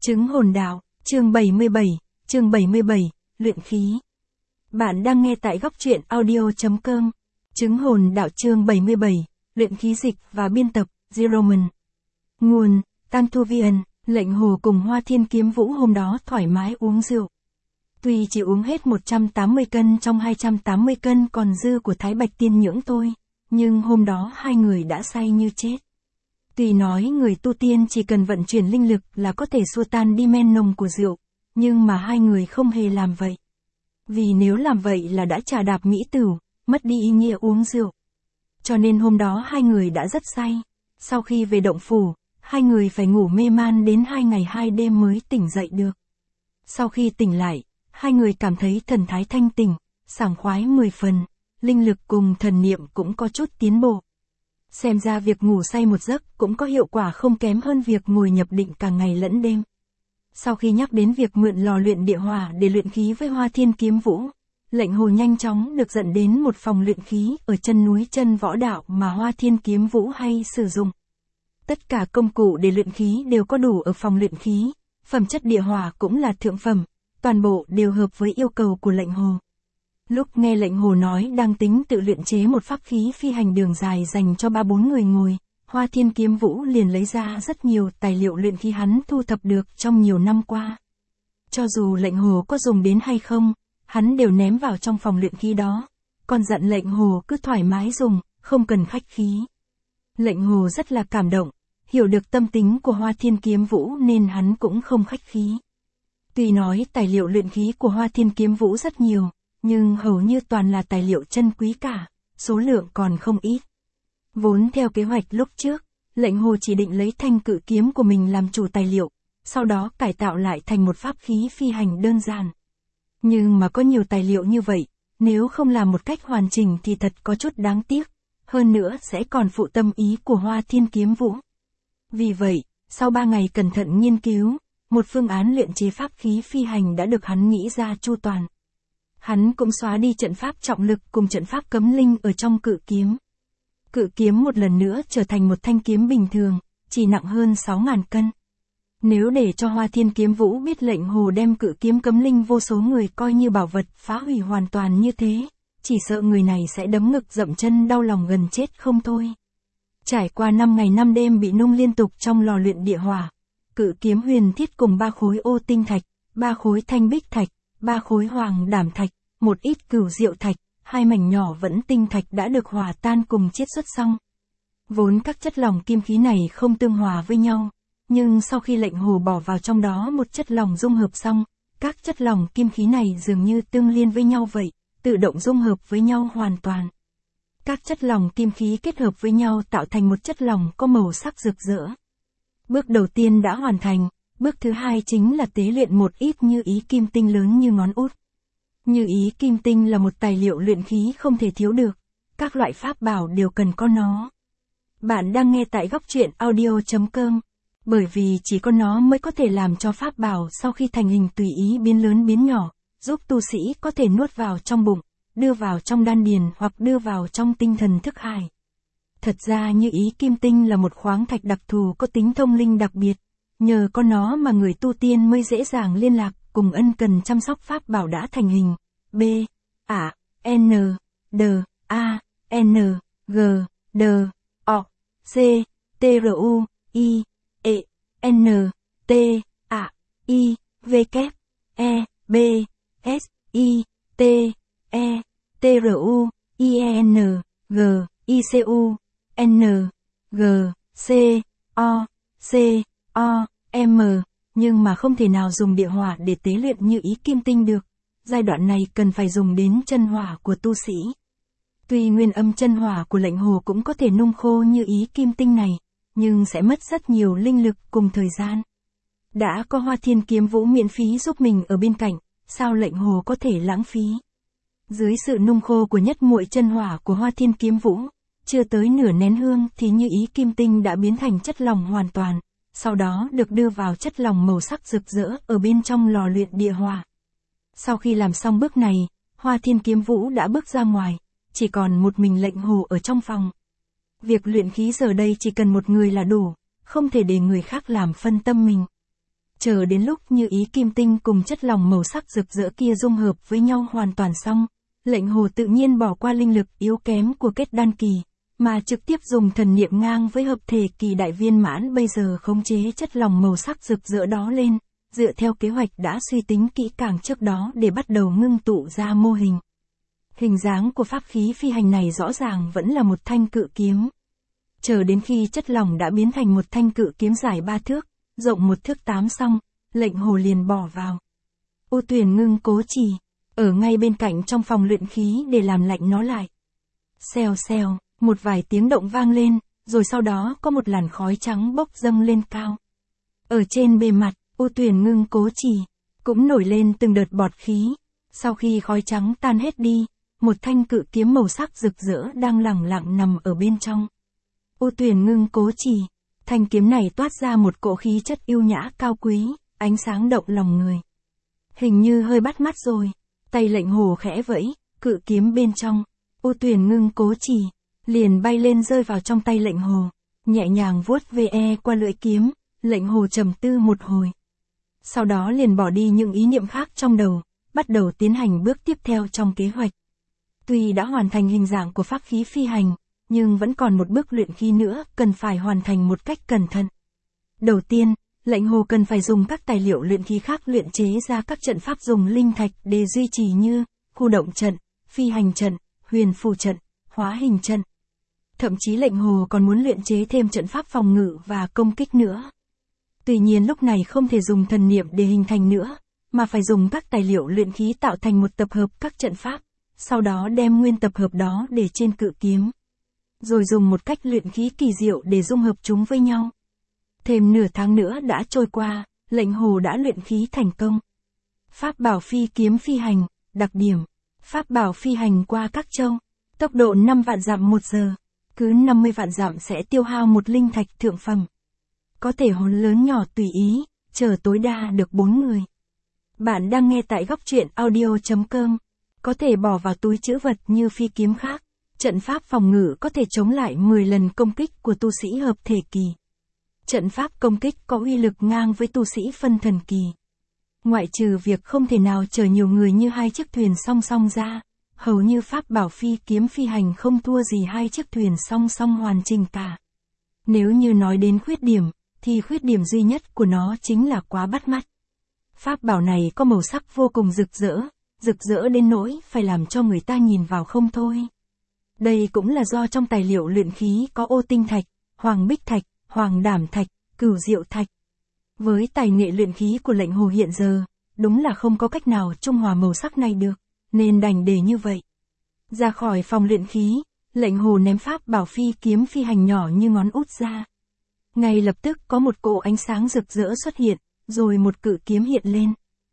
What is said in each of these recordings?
Chứng hồn đạo, chương 77, luyện khí. Bạn đang nghe tại góc truyện audio.com. Chứng hồn đạo chương 77, luyện khí dịch và biên tập, Zeroman. Nguồn, Tantuvian, lệnh hồ cùng Hoa Thiên Kiếm Vũ hôm đó thoải mái uống rượu. Tuy chỉ uống hết 180 cân trong 280 cân còn dư của Thái Bạch Tiên Nhưỡng thôi, nhưng hôm đó hai người đã say như chết. Tuy nói người tu tiên chỉ cần vận chuyển linh lực là có thể xua tan đi men nồng của rượu, nhưng mà hai người không hề làm vậy. Vì nếu làm vậy là đã trà đạp mỹ tửu, mất đi ý nghĩa uống rượu. Cho nên hôm đó hai người đã rất say. Sau khi về động phủ, hai người phải ngủ mê man đến 2 ngày 2 đêm mới tỉnh dậy được. Sau khi tỉnh lại, hai người cảm thấy thần thái thanh tỉnh, sảng khoái 10 phần, linh lực cùng thần niệm cũng có chút tiến bộ. Xem ra việc ngủ say một giấc cũng có hiệu quả không kém hơn việc ngồi nhập định cả ngày lẫn đêm. Sau khi nhắc đến việc mượn lò luyện địa hỏa để luyện khí với Hoa Thiên Kiếm Vũ, lệnh hồ nhanh chóng được dẫn đến một phòng luyện khí ở chân núi Chân Võ Đạo mà Hoa Thiên Kiếm Vũ hay sử dụng. Tất cả công cụ để luyện khí đều có đủ ở phòng luyện khí, phẩm chất địa hỏa cũng là thượng phẩm, toàn bộ đều hợp với yêu cầu của lệnh hồ. Lúc nghe lệnh hồ nói đang tính tự luyện chế một pháp khí phi hành đường dài dành cho 3-4 người ngồi, Hoa Thiên Kiếm Vũ liền lấy ra rất nhiều tài liệu luyện khí hắn thu thập được trong nhiều năm qua. Cho dù lệnh hồ có dùng đến hay không, hắn đều ném vào trong phòng luyện khí đó, còn dặn lệnh hồ cứ thoải mái dùng, không cần khách khí. Lệnh hồ rất là cảm động, hiểu được tâm tính của Hoa Thiên Kiếm Vũ nên hắn cũng không khách khí. Tuy nói tài liệu luyện khí của Hoa Thiên Kiếm Vũ rất nhiều, nhưng hầu như toàn là tài liệu chân quý cả, số lượng còn không ít. Vốn theo kế hoạch lúc trước, lệnh hồ chỉ định lấy thanh cự kiếm của mình làm chủ tài liệu, sau đó cải tạo lại thành một pháp khí phi hành đơn giản. Nhưng mà có nhiều tài liệu như vậy, nếu không làm một cách hoàn chỉnh thì thật có chút đáng tiếc, hơn nữa sẽ còn phụ tâm ý của Hoa Thiên Kiếm Vũ. Vì vậy, sau 3 ngày cẩn thận nghiên cứu, một phương án luyện chế pháp khí phi hành đã được hắn nghĩ ra chu toàn. Hắn cũng xóa đi trận pháp trọng lực cùng trận pháp cấm linh ở trong cự kiếm. Cự kiếm một lần nữa trở thành một thanh kiếm bình thường, chỉ nặng hơn 6.000 cân. Nếu để cho Hoa Thiên Kiếm Vũ biết lệnh hồ đem cự kiếm cấm linh vô số người coi như bảo vật phá hủy hoàn toàn như thế, chỉ sợ người này sẽ đấm ngực dậm chân đau lòng gần chết không thôi. Trải qua 5 ngày 5 đêm bị nung liên tục trong lò luyện địa hỏa, cự kiếm huyền thiết cùng 3 khối ô tinh thạch, 3 khối thanh bích thạch, 3 khối hoàng đảm thạch, một ít cửu diệu thạch, 2 mảnh nhỏ vẫn tinh thạch đã được hòa tan cùng chiết xuất xong. Vốn các chất lỏng kim khí này không tương hòa với nhau, nhưng sau khi lệnh hồ bỏ vào trong đó một chất lỏng dung hợp xong, các chất lỏng kim khí này dường như tương liên với nhau vậy, tự động dung hợp với nhau hoàn toàn. Các chất lỏng kim khí kết hợp với nhau tạo thành một chất lỏng có màu sắc rực rỡ. Bước đầu tiên đã hoàn thành, bước thứ hai chính là tế luyện một ít như ý kim tinh lớn như ngón út. Như ý kim tinh là một tài liệu luyện khí không thể thiếu được, các loại pháp bảo đều cần có nó. Bạn đang nghe tại góc truyện audio.com, bởi vì chỉ có nó mới có thể làm cho pháp bảo sau khi thành hình tùy ý biến lớn biến nhỏ, giúp tu sĩ có thể nuốt vào trong bụng, đưa vào trong đan điền hoặc đưa vào trong tinh thần thức hải. Thật ra như ý kim tinh là một khoáng thạch đặc thù có tính thông linh đặc biệt, nhờ có nó mà người tu tiên mới dễ dàng liên lạc cùng ân cần chăm sóc pháp bảo đã thành hình. B, A, N, D, A, N, G, D, O, C, T, R, U, I, E, N, T, A, I, V, K, E, B, S, I, T, E, T, R, U, I, E, N, G, I, C, U, N, G, C, O, C, O, M, nhưng mà không thể nào dùng địa hỏa để tế luyện như ý kim tinh được. Giai đoạn này cần phải dùng đến chân hỏa của tu sĩ. Tuy nguyên âm chân hỏa của lệnh hồ cũng có thể nung khô như ý kim tinh này, nhưng sẽ mất rất nhiều linh lực cùng thời gian. Đã có Hoa Thiên Kiếm Vũ miễn phí giúp mình ở bên cạnh, sao lệnh hồ có thể lãng phí. Dưới sự nung khô của nhất muội chân hỏa của Hoa Thiên Kiếm Vũ, chưa tới nửa nén hương thì như ý kim tinh đã biến thành chất lỏng hoàn toàn, sau đó được đưa vào chất lỏng màu sắc rực rỡ ở bên trong lò luyện địa hỏa. Sau khi làm xong bước này, Hoa Thiên Kiếm Vũ đã bước ra ngoài, chỉ còn một mình lệnh hồ ở trong phòng. Việc luyện khí giờ đây chỉ cần một người là đủ, không thể để người khác làm phân tâm mình. Chờ đến lúc như ý kim tinh cùng chất lỏng màu sắc rực rỡ kia dung hợp với nhau hoàn toàn xong, lệnh hồ tự nhiên bỏ qua linh lực yếu kém của kết đan kỳ, mà trực tiếp dùng thần niệm ngang với hợp thể kỳ đại viên mãn bây giờ khống chế chất lỏng màu sắc rực rỡ đó lên, dựa theo kế hoạch đã suy tính kỹ càng trước đó để bắt đầu ngưng tụ ra mô hình. Hình dáng của pháp khí phi hành này rõ ràng vẫn là một thanh cự kiếm. Chờ đến khi chất lỏng đã biến thành một thanh cự kiếm dài 3 thước, rộng 1 thước 8 xong, lệnh hồ liền bỏ vào. U Tuyền ngưng cố chỉ, ở ngay bên cạnh trong phòng luyện khí để làm lạnh nó lại. Xèo xèo, một vài tiếng động vang lên, rồi sau đó có một làn khói trắng bốc dâng lên cao. Ở trên bề mặt, U Tuyền ngưng cố chỉ, cũng nổi lên từng đợt bọt khí. Sau khi khói trắng tan hết đi, một thanh cự kiếm màu sắc rực rỡ đang lẳng lặng nằm ở bên trong. U Tuyền ngưng cố chỉ, thanh kiếm này toát ra một cỗ khí chất yêu nhã cao quý, ánh sáng động lòng người. Hình như hơi bắt mắt rồi, tay lệnh hồ khẽ vẫy, cự kiếm bên trong, U Tuyền ngưng cố chỉ, liền bay lên rơi vào trong tay lệnh hồ, nhẹ nhàng vuốt ve qua lưỡi kiếm, lệnh hồ trầm tư một hồi. Sau đó liền bỏ đi những ý niệm khác trong đầu, bắt đầu tiến hành bước tiếp theo trong kế hoạch. Tuy đã hoàn thành hình dạng của pháp khí phi hành, nhưng vẫn còn một bước luyện khí nữa cần phải hoàn thành một cách cẩn thận. Đầu tiên, lệnh hồ cần phải dùng các tài liệu luyện khí khác luyện chế ra các trận pháp dùng linh thạch để duy trì như khu động trận, phi hành trận, huyền phù trận, hóa hình trận. Thậm chí lệnh hồ còn muốn luyện chế thêm trận pháp phòng ngự và công kích nữa. Tuy nhiên lúc này không thể dùng thần niệm để hình thành nữa, mà phải dùng các tài liệu luyện khí tạo thành một tập hợp các trận pháp, sau đó đem nguyên tập hợp đó để trên cự kiếm. Rồi dùng một cách luyện khí kỳ diệu để dung hợp chúng với nhau. Thêm nửa tháng nữa đã trôi qua, lệnh hồ đã luyện khí thành công. Pháp bảo phi kiếm phi hành, đặc điểm. Pháp bảo phi hành qua các châu. Tốc độ 5 vạn dặm 1 giờ. Cứ 50 vạn dặm sẽ tiêu hao một linh thạch thượng phẩm. Có thể hồn lớn nhỏ tùy ý, chở tối đa được 4 người. Bạn đang nghe tại góc truyện audio.com. Có thể bỏ vào túi trữ vật như phi kiếm khác. Trận pháp phòng ngự có thể chống lại 10 lần công kích của tu sĩ hợp thể kỳ. Trận pháp công kích có uy lực ngang với tu sĩ phân thần kỳ. Ngoại trừ việc không thể nào chở nhiều người như hai chiếc thuyền song song ra, hầu như pháp bảo phi kiếm phi hành không thua gì hai chiếc thuyền song song hoàn chỉnh cả. Nếu như nói đến khuyết điểm, thì khuyết điểm duy nhất của nó chính là quá bắt mắt. Pháp bảo này có màu sắc vô cùng rực rỡ đến nỗi phải làm cho người ta nhìn vào không thôi. Đây cũng là do trong tài liệu luyện khí có ô tinh thạch, hoàng bích thạch, hoàng đảm thạch, cửu diệu thạch. Với tài nghệ luyện khí của lệnh hồ hiện giờ, đúng là không có cách nào trung hòa màu sắc này được, nên đành để như vậy. Ra khỏi phòng luyện khí, lệnh hồ ném pháp bảo phi kiếm phi hành nhỏ như ngón út ra. Ngay lập tức có một cỗ ánh sáng rực rỡ xuất hiện, rồi một cự kiếm hiện lên.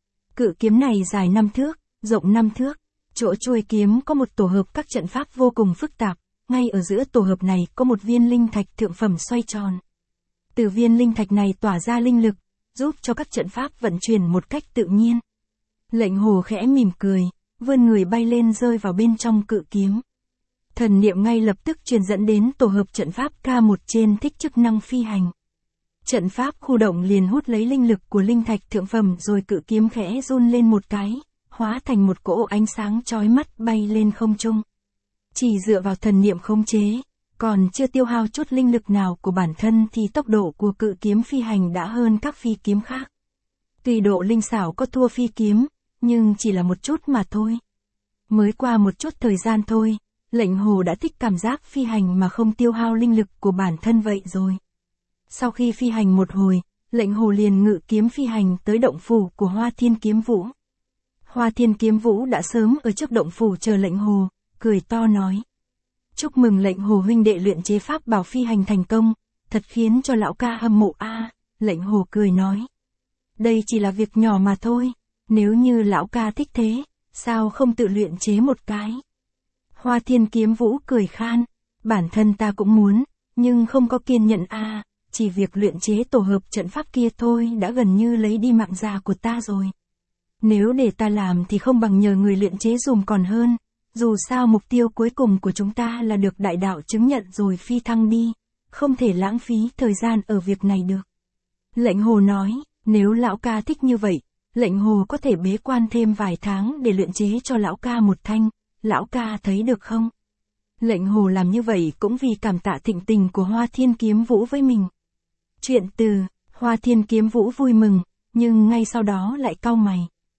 Cự kiếm này dài 5 thước, rộng 5 thước. Chỗ chuôi kiếm có một tổ hợp các trận pháp vô cùng phức tạp, ngay ở giữa tổ hợp này có một viên linh thạch thượng phẩm xoay tròn. Từ viên linh thạch này tỏa ra linh lực, giúp cho các trận pháp vận chuyển một cách tự nhiên. Lệnh hồ khẽ mỉm cười, vươn người bay lên rơi vào bên trong cự kiếm. Thần niệm ngay lập tức truyền dẫn đến tổ hợp trận pháp K1 trên thích chức năng phi hành. Trận pháp khu động liền hút lấy linh lực của linh thạch thượng phẩm rồi cự kiếm khẽ run lên một cái, hóa thành một cỗ ánh sáng chói mắt bay lên không trung. Chỉ dựa vào thần niệm khống chế, còn chưa tiêu hao chút linh lực nào của bản thân thì tốc độ của cự kiếm phi hành đã hơn các phi kiếm khác. Tuy độ linh xảo có thua phi kiếm, nhưng chỉ là một chút mà thôi. Mới qua một chút thời gian thôi, lệnh hồ đã thích cảm giác phi hành mà không tiêu hao linh lực của bản thân vậy rồi. Sau khi phi hành một hồi, lệnh hồ liền ngự kiếm phi hành tới động phủ của Hoa Thiên Kiếm Vũ. Hoa Thiên Kiếm Vũ đã sớm ở trước động phủ chờ lệnh hồ, cười to nói. Chúc mừng lệnh hồ huynh đệ luyện chế pháp bảo phi hành thành công, thật khiến cho lão ca hâm mộ a. Lệnh hồ cười nói. Đây chỉ là việc nhỏ mà thôi, nếu như lão ca thích thế, sao không tự luyện chế một cái. Hoa Thiên Kiếm Vũ cười khan, bản thân ta cũng muốn, nhưng không có kiên nhẫn a. Chỉ việc luyện chế tổ hợp trận pháp kia thôi đã gần như lấy đi mạng già của ta rồi. Nếu để ta làm thì không bằng nhờ người luyện chế dùm còn hơn, dù sao mục tiêu cuối cùng của chúng ta là được đại đạo chứng nhận rồi phi thăng đi, không thể lãng phí thời gian ở việc này được. Lệnh hồ nói, Nếu lão ca thích như vậy, lệnh hồ có thể bế quan thêm vài tháng để luyện chế cho lão ca một thanh, lão ca thấy được không? Lệnh hồ làm như vậy cũng vì cảm tạ thịnh tình của Hoa Thiên Kiếm Vũ với mình. Chuyện từ, Hoa Thiên Kiếm Vũ vui mừng, nhưng ngay sau đó lại cau mày.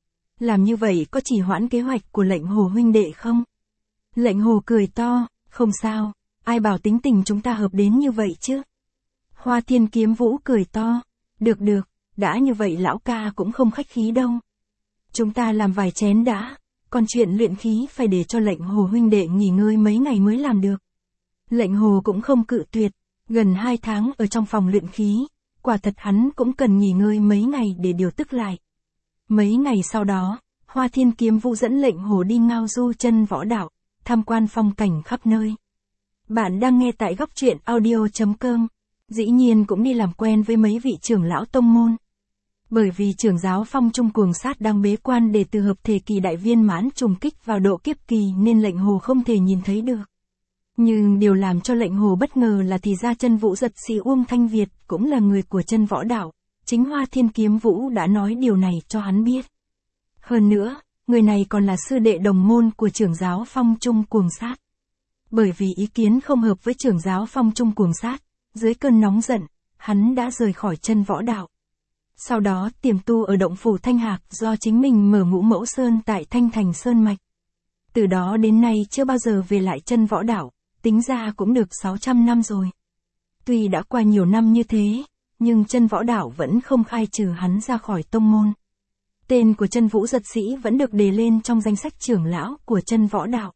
Làm như vậy có chỉ hoãn kế hoạch của lệnh hồ huynh đệ không? Lệnh hồ cười to, không sao, ai bảo tính tình chúng ta hợp đến như vậy chứ? Hoa Thiên Kiếm Vũ cười to, được, đã như vậy lão ca cũng không khách khí đâu. Chúng ta làm vài chén đã, còn chuyện luyện khí phải để cho lệnh hồ huynh đệ nghỉ ngơi mấy ngày mới làm được. Lệnh hồ cũng không cự tuyệt, gần 2 tháng ở trong phòng luyện khí, quả thật hắn cũng cần nghỉ ngơi mấy ngày để điều tức lại. Mấy ngày sau đó, Hoa Thiên Kiếm Vũ dẫn lệnh hồ đi ngao du chân võ đạo, tham quan phong cảnh khắp nơi. Bạn đang nghe tại góc truyện audio.com, dĩ nhiên cũng đi làm quen với mấy vị trưởng lão tông môn. Bởi vì trưởng giáo Phong Trung Cuồng Sát đang bế quan để từ hợp thể kỳ đại viên mãn trùng kích vào độ kiếp kỳ nên lệnh hồ không thể nhìn thấy được. Nhưng điều làm cho lệnh hồ bất ngờ là thì ra chân vũ giật sĩ Uông Thanh Việt cũng là người của chân võ đạo, chính Hoa Thiên Kiếm Vũ đã nói điều này cho hắn biết. Hơn nữa, người này còn là sư đệ đồng môn của trưởng giáo Phong Trung Cuồng Sát. Bởi vì ý kiến không hợp với trưởng giáo Phong Trung Cuồng Sát, dưới cơn nóng giận, hắn đã rời khỏi chân võ đạo. Sau đó tiềm tu ở động phủ Thanh Hạc do chính mình mở Ngũ Mẫu Sơn tại Thanh Thành Sơn Mạch. Từ đó đến nay chưa bao giờ về lại chân võ đạo, tính ra cũng được 600 năm rồi. Tuy đã qua nhiều năm như thế, nhưng chân võ đạo vẫn không khai trừ hắn ra khỏi tông môn. Tên của chân vũ giật sĩ vẫn được đề lên trong danh sách trưởng lão của chân võ đạo.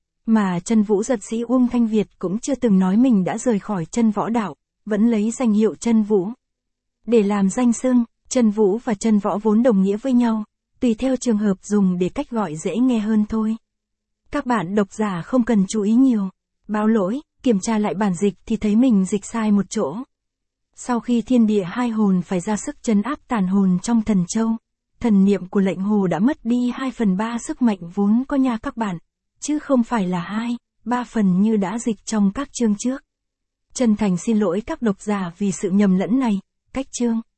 Mà chân vũ giật sĩ Uông Thanh Việt cũng chưa từng nói mình đã rời khỏi chân võ đạo, vẫn lấy danh hiệu chân vũ. Để làm danh xưng, chân vũ và chân võ vốn đồng nghĩa với nhau, tùy theo trường hợp dùng để cách gọi dễ nghe hơn thôi. Các bạn độc giả không cần chú ý nhiều, báo lỗi, kiểm tra lại bản dịch thì thấy mình dịch sai một chỗ. Sau khi thiên địa hai hồn phải ra sức trấn áp tàn hồn trong thần châu, thần niệm của lệnh hồ đã mất đi 2/3 sức mạnh vốn có nha các bạn, chứ không phải là 2/3 phần như đã dịch trong các chương trước. Chân thành xin lỗi các độc giả vì sự nhầm lẫn này, cách chương.